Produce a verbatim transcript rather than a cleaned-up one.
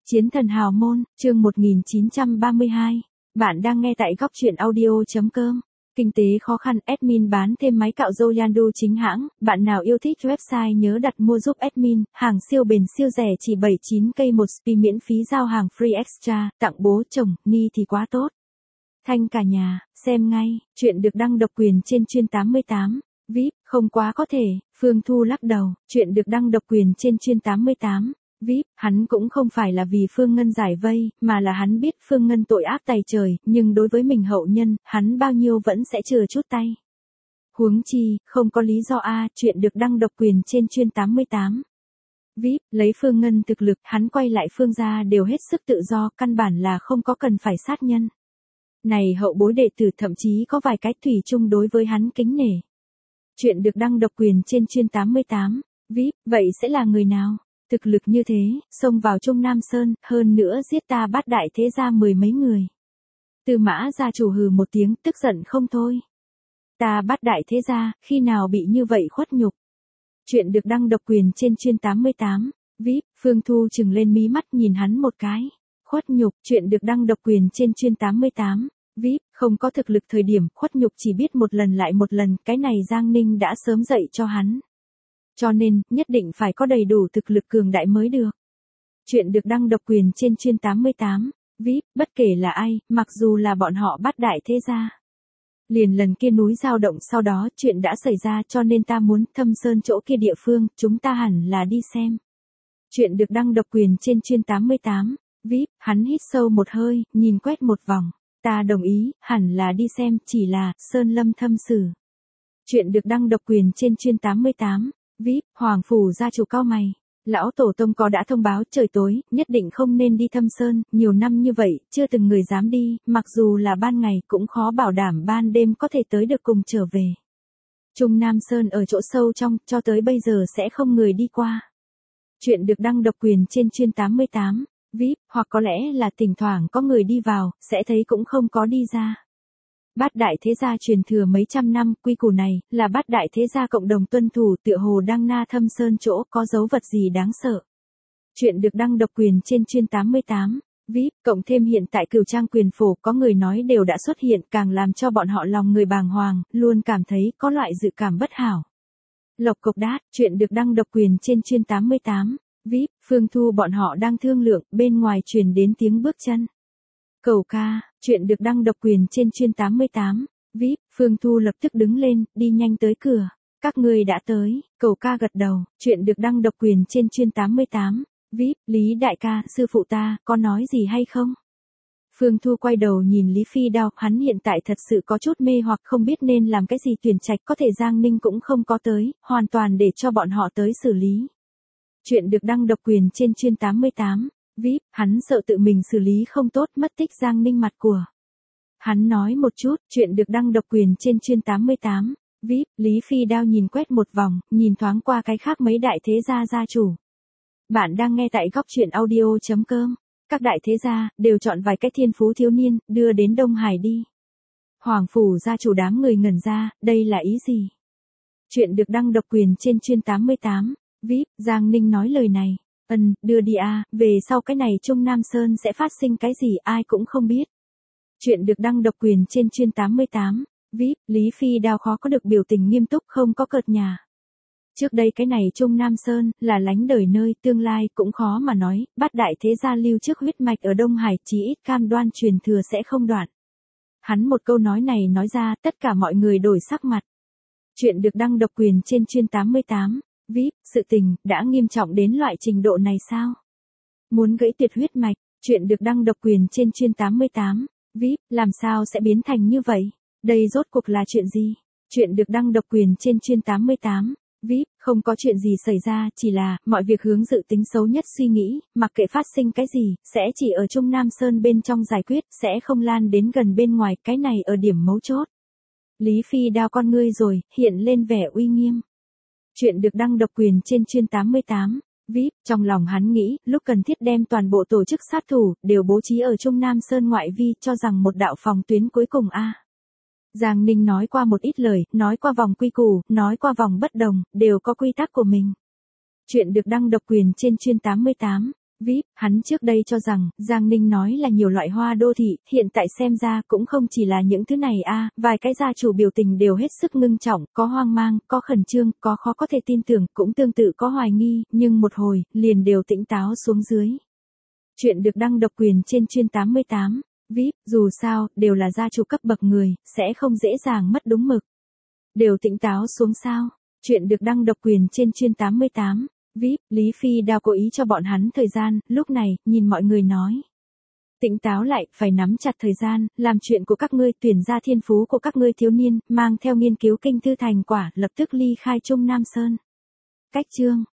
Chiến thần hào môn, chương một nghìn chín trăm ba mươi hai. Bạn đang nghe tại góc truyện audio.com. Kinh tế khó khăn, admin bán thêm máy cạo râu Yandu chính hãng. Bạn nào yêu thích website nhớ đặt mua giúp admin. Hàng siêu bền siêu rẻ chỉ bảy mươi chín k một spi miễn phí giao hàng free extra. Tặng bố chồng, ni thì quá tốt. Thanh cả nhà, xem ngay. Chuyện được đăng độc quyền trên chuyên tám mươi tám. vê i pê, không quá có thể. Phương Thu lắc đầu. Chuyện được đăng độc quyền trên chuyên tám mươi tám. vê i pê, hắn cũng không phải là vì Phương Ngân giải vây, mà là hắn biết Phương Ngân tội ác tày trời, nhưng đối với mình hậu nhân, hắn bao nhiêu vẫn sẽ chừa chút tay. Huống chi, không có lý do a, chuyện được đăng độc quyền trên chuyên tám mươi tám. vê i pê, lấy Phương Ngân thực lực, hắn quay lại Phương gia đều hết sức tự do, căn bản là không có cần phải sát nhân. Này hậu bối đệ tử thậm chí có vài cái thủy chung đối với hắn kính nể. Chuyện được đăng độc quyền trên chuyên tám mươi tám. vê i pê, vậy sẽ là người nào? Thực lực như thế, xông vào Trung Nam Sơn, hơn nữa giết ta bát đại thế gia mười mấy người. Tư Mã gia chủ hừ một tiếng, tức giận không thôi. Ta bát đại thế gia, khi nào bị như vậy khuất nhục? Chuyện được đăng độc quyền trên chuyên tám mươi tám. vê i pê, Phương Thu trừng lên mí mắt nhìn hắn một cái. Khuất nhục, chuyện được đăng độc quyền trên chuyên tám mươi tám. vê i pê, không có thực lực thời điểm, khuất nhục chỉ biết một lần lại một lần, cái này Giang Ninh đã sớm dạy cho hắn. Cho nên, nhất định phải có đầy đủ thực lực cường đại mới được. Chuyện được đăng độc quyền trên chuyên tám mươi tám. vê i pê, bất kể là ai, mặc dù là bọn họ bát đại thế gia. Liền lần kia núi dao động sau đó chuyện đã xảy ra cho nên ta muốn Thâm Sơn chỗ kia địa phương, chúng ta hẳn là đi xem. Chuyện được đăng độc quyền trên chuyên tám mươi tám. vê i pê, hắn hít sâu một hơi, nhìn quét một vòng. Ta đồng ý, hẳn là đi xem, chỉ là, Sơn Lâm thâm sử. Chuyện được đăng độc quyền trên chuyên tám mươi tám. vê i pê, Hoàng phủ gia chủ cao mày. Lão tổ tông có đã thông báo trời tối, nhất định không nên đi Thâm Sơn, nhiều năm như vậy, chưa từng người dám đi, mặc dù là ban ngày cũng khó bảo đảm ban đêm có thể tới được cùng trở về. Trung Nam Sơn ở chỗ sâu trong, cho tới bây giờ sẽ không người đi qua. Chuyện được đăng độc quyền trên chuyên tám mươi tám. vê i pê, hoặc có lẽ là thỉnh thoảng có người đi vào, sẽ thấy cũng không có đi ra. Bát đại thế gia truyền thừa mấy trăm năm, quy củ này, là bát đại thế gia cộng đồng tuân thủ, tựa hồ đăng na Thâm Sơn chỗ có dấu vật gì đáng sợ. Chuyện được đăng độc quyền trên chuyên tám mươi tám. vê i pê, cộng thêm hiện tại Cửu Trang quyền phổ có người nói đều đã xuất hiện, càng làm cho bọn họ lòng người bàng hoàng, luôn cảm thấy có loại dự cảm bất hảo. Lộc cộc đát, chuyện được đăng độc quyền trên chuyên tám mươi tám. vê i pê, Phương Thu bọn họ đang thương lượng, bên ngoài truyền đến tiếng bước chân. Cầu ca, chuyện được đăng độc quyền trên chuyên tám mươi tám. vê i pê, Phương Thu lập tức đứng lên, đi nhanh tới cửa. Các ngươi đã tới, Cầu ca gật đầu, chuyện được đăng độc quyền trên chuyên tám mươi tám. vê i pê, Lý đại ca, sư phụ ta, có nói gì hay không? Phương Thu quay đầu nhìn Lý Phi Đao, hắn hiện tại thật sự có chút mê hoặc không biết nên làm cái gì tuyển trạch, có thể Giang Ninh cũng không có tới, hoàn toàn để cho bọn họ tới xử lý. Chuyện được đăng độc quyền trên chuyên tám mươi tám. vê i pê, hắn sợ tự mình xử lý không tốt mất tích Giang Ninh mặt của. Hắn nói một chút, chuyện được đăng độc quyền trên chuyên tám mươi tám. vê i pê, Lý Phi Đao nhìn quét một vòng, nhìn thoáng qua cái khác mấy đại thế gia gia chủ. Bạn đang nghe tại góc truyện audio.com. Các đại thế gia, đều chọn vài cái thiên phú thiếu niên, đưa đến Đông Hải đi. Hoàng phủ gia chủ đám người ngẩn ra, đây là ý gì? Chuyện được đăng độc quyền trên chuyên tám mươi tám. vê i pê, Giang Ninh nói lời này. Ừm, đưa đi a, về sau cái này Trung Nam Sơn sẽ phát sinh cái gì ai cũng không biết. Chuyện được đăng độc quyền trên chuyên tám mươi tám. vê i pê, Lý Phi Đao khó có được biểu tình nghiêm túc không có cợt nhả. Trước đây cái này Trung Nam Sơn, là lánh đời nơi, tương lai cũng khó mà nói, bát đại thế gia lưu trước huyết mạch ở Đông Hải chí ít cam đoan truyền thừa sẽ không đoạn. Hắn một câu nói này nói ra, tất cả mọi người đổi sắc mặt. Chuyện được đăng độc quyền trên chuyên tám mươi tám. vê i pê, sự tình, đã nghiêm trọng đến loại trình độ này sao? Muốn gãy tuyệt huyết mạch, chuyện được đăng độc quyền trên chuyên tám mươi tám. vê i pê, làm sao sẽ biến thành như vậy? Đây rốt cuộc là chuyện gì? Chuyện được đăng độc quyền trên chuyên tám mươi tám. vê i pê, không có chuyện gì xảy ra, chỉ là, mọi việc hướng dự tính xấu nhất suy nghĩ, mặc kệ phát sinh cái gì, sẽ chỉ ở Trung Nam Sơn bên trong giải quyết, sẽ không lan đến gần bên ngoài, cái này ở điểm mấu chốt. Lý Phi Đao con ngươi rồi, hiện lên vẻ uy nghiêm. Chuyện được đăng độc quyền trên chuyên tám mươi tám. vê i pê, trong lòng hắn nghĩ, lúc cần thiết đem toàn bộ tổ chức sát thủ, đều bố trí ở Trung Nam Sơn ngoại vi, cho rằng một đạo phòng tuyến cuối cùng a. Giang Ninh nói qua một ít lời, nói qua vòng quy củ, nói qua vòng bất đồng, đều có quy tắc của mình. Chuyện được đăng độc quyền trên chuyên tám mươi tám. vê i pê, hắn trước đây cho rằng, Giang Ninh nói là nhiều loại hoa đô thị, hiện tại xem ra cũng không chỉ là những thứ này a, vài cái gia chủ biểu tình đều hết sức ngưng trọng, có hoang mang, có khẩn trương, có khó có thể tin tưởng, cũng tương tự có hoài nghi, nhưng một hồi, liền đều tỉnh táo xuống dưới. Chuyện được đăng độc quyền trên chuyên tám mươi tám, vê i pê, dù sao, đều là gia chủ cấp bậc người, sẽ không dễ dàng mất đúng mực. Đều tỉnh táo xuống sao? Chuyện được đăng độc quyền trên chuyên tám mươi tám. vê i pê, Lý Phi Đao cố ý cho bọn hắn thời gian, lúc này, nhìn mọi người nói. Tỉnh táo lại, phải nắm chặt thời gian, làm chuyện của các ngươi, tuyển ra thiên phú của các ngươi thiếu niên, mang theo nghiên cứu kinh thư thành quả, lập tức ly khai Trung Nam Sơn. Cách chương.